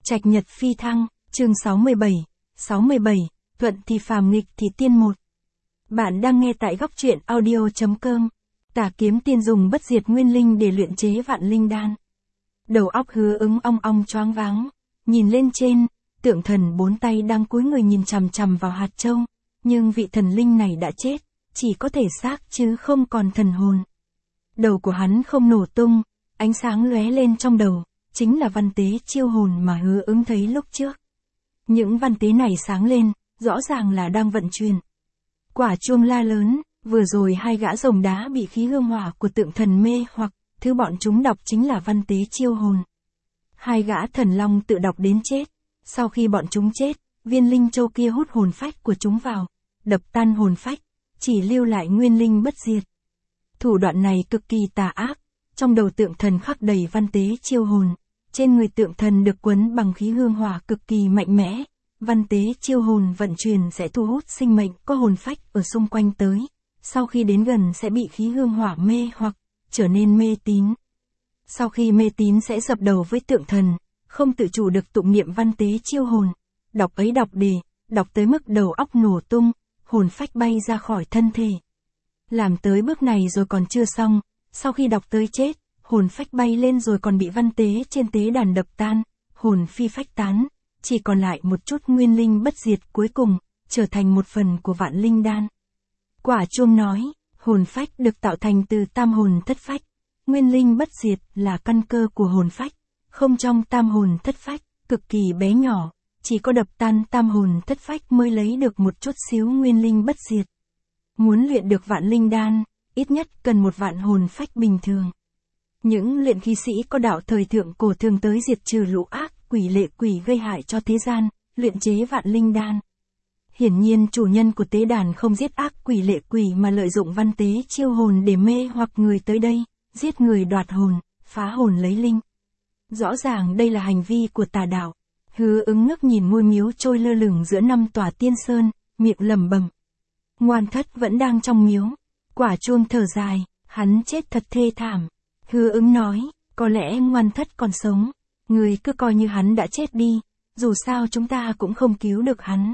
Trạch nhật phi thăng, chương 67, thuận thì phàm nghịch thì tiên một. Bạn đang nghe tại góc truyện audio.com. Tà kiếm tiên dùng bất diệt nguyên linh để luyện chế vạn linh đan. Đầu óc Hứa Ứng ong ong choáng váng, nhìn lên trên, tượng thần 4 tay đang cúi người nhìn chằm chằm vào hạt châu, nhưng vị thần linh này đã chết, chỉ có thể xác chứ không còn thần hồn. Đầu của hắn không nổ tung, ánh sáng lóe lên trong đầu, chính là văn tế chiêu hồn mà Hứa Ứng thấy lúc trước. Những văn tế này sáng lên, rõ ràng là đang vận chuyển. Quả chuông la lớn, vừa rồi hai gã rồng đá bị khí hương hỏa của tượng thần mê hoặc, thứ bọn chúng đọc chính là văn tế chiêu hồn. Hai gã thần long tự đọc đến chết, sau khi bọn chúng chết, viên linh châu kia hút hồn phách của chúng vào, đập tan hồn phách, chỉ lưu lại nguyên linh bất diệt. Thủ đoạn này cực kỳ tà ác, trong đầu tượng thần khắc đầy văn tế chiêu hồn, trên người tượng thần được quấn bằng khí hương hỏa cực kỳ mạnh mẽ, văn tế chiêu hồn vận chuyển sẽ thu hút sinh mệnh có hồn phách ở xung quanh tới, sau khi đến gần sẽ bị khí hương hỏa mê hoặc trở nên mê tín. Sau khi mê tín sẽ dập đầu với tượng thần, không tự chủ được tụng niệm văn tế chiêu hồn, đọc ấy đọc đề, đọc tới mức đầu óc nổ tung, hồn phách bay ra khỏi thân thể. Làm tới bước này rồi còn chưa xong, sau khi đọc tới chết, hồn phách bay lên rồi còn bị văn tế trên tế đàn đập tan, hồn phi phách tán, chỉ còn lại một chút nguyên linh bất diệt cuối cùng, trở thành một phần của vạn linh đan. Quả chuông nói, hồn phách được tạo thành từ tam hồn thất phách, nguyên linh bất diệt là căn cơ của hồn phách, không trong tam hồn thất phách, cực kỳ bé nhỏ, chỉ có đập tan tam hồn thất phách mới lấy được một chút xíu nguyên linh bất diệt. Muốn luyện được vạn linh đan, ít nhất cần một vạn hồn phách bình thường. Những luyện khí sĩ có đạo thời thượng cổ thường tới diệt trừ lũ ác, quỷ lệ quỷ gây hại cho thế gian, luyện chế vạn linh đan. Hiển nhiên chủ nhân của tế đàn không giết ác quỷ lệ quỷ mà lợi dụng văn tế chiêu hồn để mê hoặc người tới đây, giết người đoạt hồn, phá hồn lấy linh. Rõ ràng đây là hành vi của tà đạo. Hứa Ứng ngước nhìn ngôi miếu trôi lơ lửng giữa 5 tòa tiên sơn, miệng lẩm bẩm. Ngoan Thất vẫn đang trong miếu. Quả chuông thở dài, hắn chết thật thê thảm. Hứa Ứng nói, có lẽ Ngoan Thất còn sống. Người cứ coi như hắn đã chết đi, dù sao chúng ta cũng không cứu được hắn.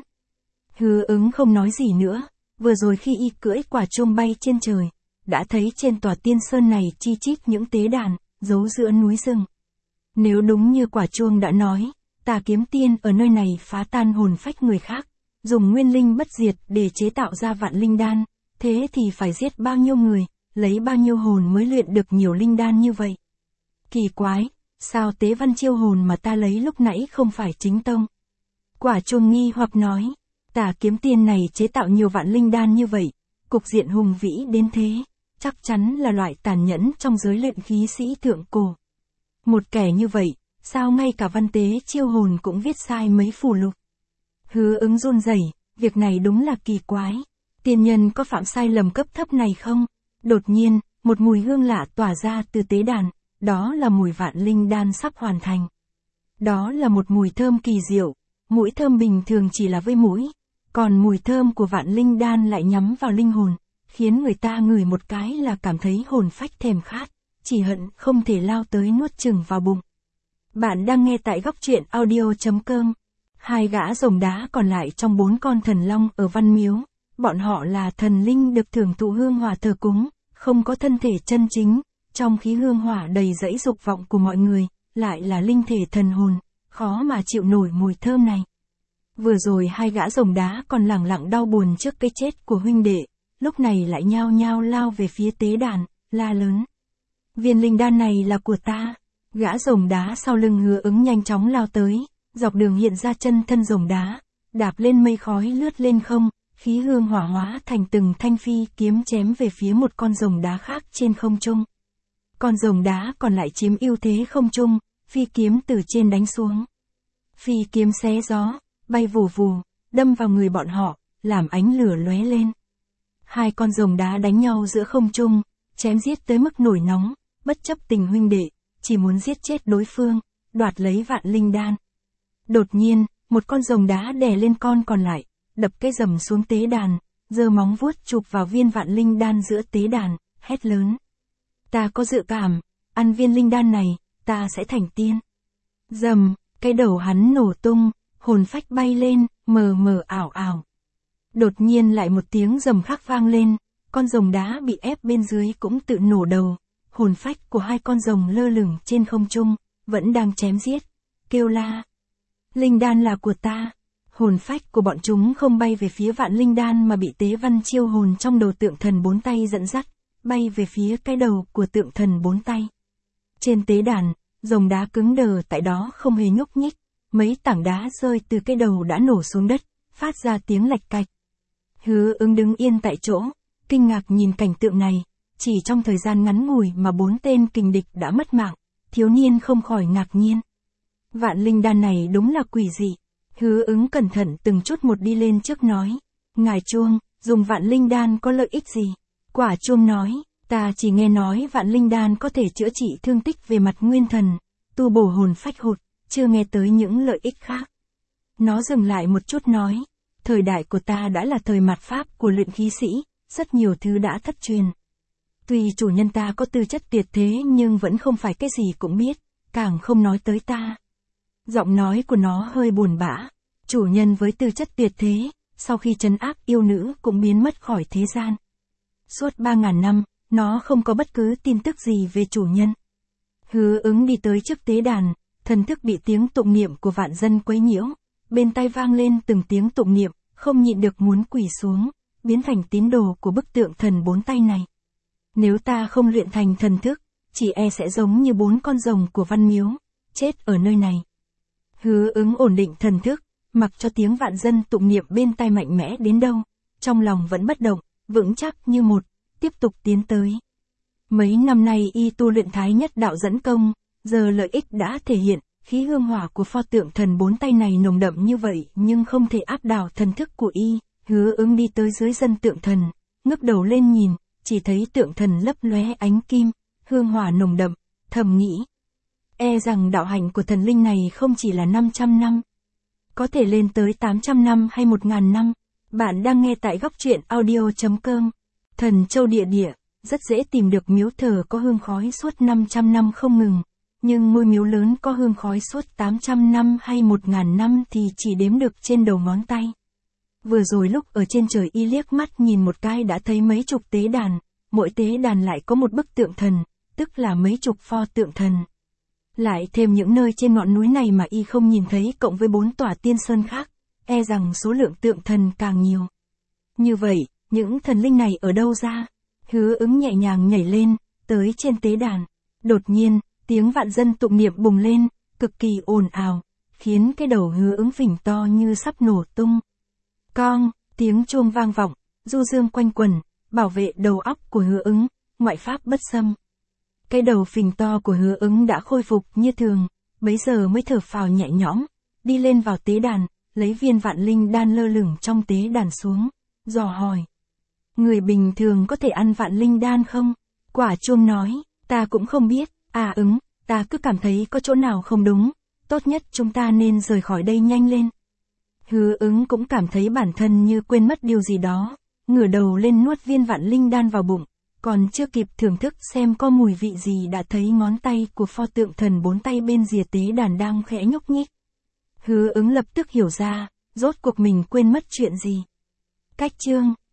Hứa Ứng không nói gì nữa, vừa rồi khi y cưỡi quả chuông bay trên trời, đã thấy trên tòa tiên sơn này chi chít những tế đàn, giấu giữa núi rừng. Nếu đúng như quả chuông đã nói, tà kiếm tiên ở nơi này phá tan hồn phách người khác, dùng nguyên linh bất diệt để chế tạo ra vạn linh đan, thế thì phải giết bao nhiêu người, lấy bao nhiêu hồn mới luyện được nhiều linh đan như vậy. Kỳ quái, sao tế văn chiêu hồn mà ta lấy lúc nãy không phải chính tông? Quả chuông nghi hoặc nói, tà kiếm tiên này chế tạo nhiều vạn linh đan như vậy, cục diện hùng vĩ đến thế, chắc chắn là loại tàn nhẫn trong giới luyện khí sĩ thượng cổ. Một kẻ như vậy, sao ngay cả văn tế chiêu hồn cũng viết sai mấy phù lục? Hứa Ứng run rẩy, việc này đúng là kỳ quái. Tiên nhân có phạm sai lầm cấp thấp này không? Đột nhiên, một mùi hương lạ tỏa ra từ tế đàn, đó là mùi vạn linh đan sắp hoàn thành. Đó là một mùi thơm kỳ diệu, mũi thơm bình thường chỉ là với mũi, còn mùi thơm của vạn linh đan lại nhắm vào linh hồn, khiến người ta ngửi một cái là cảm thấy hồn phách thèm khát, chỉ hận không thể lao tới nuốt chửng vào bụng. Bạn đang nghe tại góc truyện audio.com. Hai gã rồng đá còn lại trong 4 con thần long ở Văn Miếu, bọn họ là thần linh được thưởng thụ hương hỏa thờ cúng, không có thân thể chân chính, trong khí hương hỏa đầy dẫy dục vọng của mọi người, lại là linh thể thần hồn, khó mà chịu nổi mùi thơm này. Vừa rồi hai gã rồng đá còn lẳng lặng đau buồn trước cái chết của huynh đệ, lúc này lại nhao nhao lao về phía tế đàn, la lớn. Viên linh đan này là của ta. Gã rồng đá sau lưng Hứa Ứng nhanh chóng lao tới, dọc đường hiện ra chân thân rồng đá, đạp lên mây khói lướt lên không, khí hương hỏa hóa thành từng thanh phi kiếm chém về phía một con rồng đá khác trên không trung. Con rồng đá còn lại chiếm ưu thế không trung, phi kiếm từ trên đánh xuống. Phi kiếm xé gió, bay vù vù, đâm vào người bọn họ, làm ánh lửa lóe lên. Hai con rồng đá đánh nhau giữa không trung, chém giết tới mức nổi nóng, bất chấp tình huynh đệ, chỉ muốn giết chết đối phương, đoạt lấy vạn linh đan. Đột nhiên, một con rồng đá đè lên con còn lại, đập cái rầm xuống tế đàn, giơ móng vuốt chụp vào viên vạn linh đan giữa tế đàn, hét lớn. Ta có dự cảm, ăn viên linh đan này, ta sẽ thành tiên. Rầm, Cái đầu hắn nổ tung, hồn phách bay lên, mờ mờ ảo ảo. Đột nhiên lại một tiếng rầm khác vang lên, con rồng đá bị ép bên dưới cũng tự nổ đầu, hồn phách của hai con rồng lơ lửng trên không trung, vẫn đang chém giết, kêu la. Linh đan là của ta. Hồn phách của bọn chúng không bay về phía vạn linh đan mà bị tế văn chiêu hồn trong đầu tượng thần bốn tay dẫn dắt, bay về phía cái đầu của tượng thần bốn tay. Trên tế đàn, rồng đá cứng đờ tại đó không hề nhúc nhích, mấy tảng đá rơi từ cái đầu đã nổ xuống đất, phát ra tiếng lạch cạch. Hứa Ứng đứng yên tại chỗ, kinh ngạc nhìn cảnh tượng này, chỉ trong thời gian ngắn ngủi mà 4 tên kình địch đã mất mạng, thiếu niên không khỏi ngạc nhiên. Vạn linh đan này đúng là quỷ dị. Hứa Ứng cẩn thận từng chút một đi lên trước nói, ngài Chuông, dùng vạn linh đan có lợi ích gì? Quả Chuông nói, ta chỉ nghe nói vạn linh đan có thể chữa trị thương tích về mặt nguyên thần, tu bổ hồn phách hụt, chưa nghe tới những lợi ích khác. Nó dừng lại một chút nói, thời đại của ta đã là thời mạt pháp của luyện khí sĩ, rất nhiều thứ đã thất truyền. Tuy chủ nhân ta có tư chất tuyệt thế nhưng vẫn không phải cái gì cũng biết, càng không nói tới ta. Giọng nói của nó hơi buồn bã. Chủ nhân với tư chất tuyệt thế, sau khi trấn áp yêu nữ cũng biến mất khỏi thế gian. Suốt 3.000 năm, nó không có bất cứ tin tức gì về chủ nhân. Hứa Ứng đi tới trước tế đàn, thần thức bị tiếng tụng niệm của vạn dân quấy nhiễu. Bên tai vang lên từng tiếng tụng niệm, không nhịn được muốn quỳ xuống, biến thành tín đồ của bức tượng thần bốn tay này. Nếu ta không luyện thành thần thức, chỉ e sẽ giống như 4 con rồng của Văn Miếu, chết ở nơi này. Hứa Ứng ổn định thần thức, mặc cho tiếng vạn dân tụng niệm bên tai mạnh mẽ đến đâu, trong lòng vẫn bất động, vững chắc như một, tiếp tục tiến tới. Mấy năm nay y tu luyện thái nhất đạo dẫn công, giờ lợi ích đã thể hiện, khí hương hỏa của pho tượng thần bốn tay này nồng đậm như vậy nhưng không thể áp đảo thần thức của y. Hứa Ứng đi tới dưới dân tượng thần, ngước đầu lên nhìn, chỉ thấy tượng thần lấp lóe ánh kim, hương hỏa nồng đậm, thầm nghĩ. E rằng đạo hạnh của thần linh này không chỉ là 500 năm, có thể lên tới 800 năm hay 1.000 năm. Bạn đang nghe tại góc truyện audio.com. Thần Châu Địa Địa, rất dễ tìm được miếu thờ có hương khói suốt 500 năm không ngừng, nhưng ngôi miếu lớn có hương khói suốt 800 năm hay 1.000 năm thì chỉ đếm được trên đầu ngón tay. Vừa rồi lúc ở trên trời y liếc mắt nhìn một cái đã thấy mấy chục tế đàn, mỗi tế đàn lại có một bức tượng thần, tức là mấy chục pho tượng thần. Lại thêm những nơi trên ngọn núi này mà y không nhìn thấy cộng với 4 tòa tiên sơn khác, e rằng số lượng tượng thần càng nhiều. Như vậy, những thần linh này ở đâu ra? Hứa Ứng nhẹ nhàng nhảy lên, tới trên tế đàn. Đột nhiên, tiếng vạn dân tụng niệm bùng lên, cực kỳ ồn ào, khiến cái đầu Hứa Ứng phình to như sắp nổ tung. Cong, tiếng chuông vang vọng, du dương quanh quẩn, bảo vệ đầu óc của Hứa Ứng, ngoại pháp bất xâm. Cái đầu phình to của Hứa Ứng đã khôi phục như thường, bấy giờ mới thở phào nhẹ nhõm, đi lên vào tế đàn, lấy viên vạn linh đan lơ lửng trong tế đàn xuống, dò hỏi. Người bình thường có thể ăn vạn linh đan không? Quả Chuông nói, ta cũng không biết, Ứng, ta cứ cảm thấy có chỗ nào không đúng, tốt nhất chúng ta nên rời khỏi đây nhanh lên. Hứa Ứng cũng cảm thấy bản thân như quên mất điều gì đó, ngửa đầu lên nuốt viên vạn linh đan vào bụng. Còn chưa kịp thưởng thức xem có mùi vị gì đã thấy ngón tay của pho tượng thần bốn tay bên rìa tế đàn đang khẽ nhúc nhích. Hứa Ứng lập tức hiểu ra, rốt cuộc mình quên mất chuyện gì. Cách chương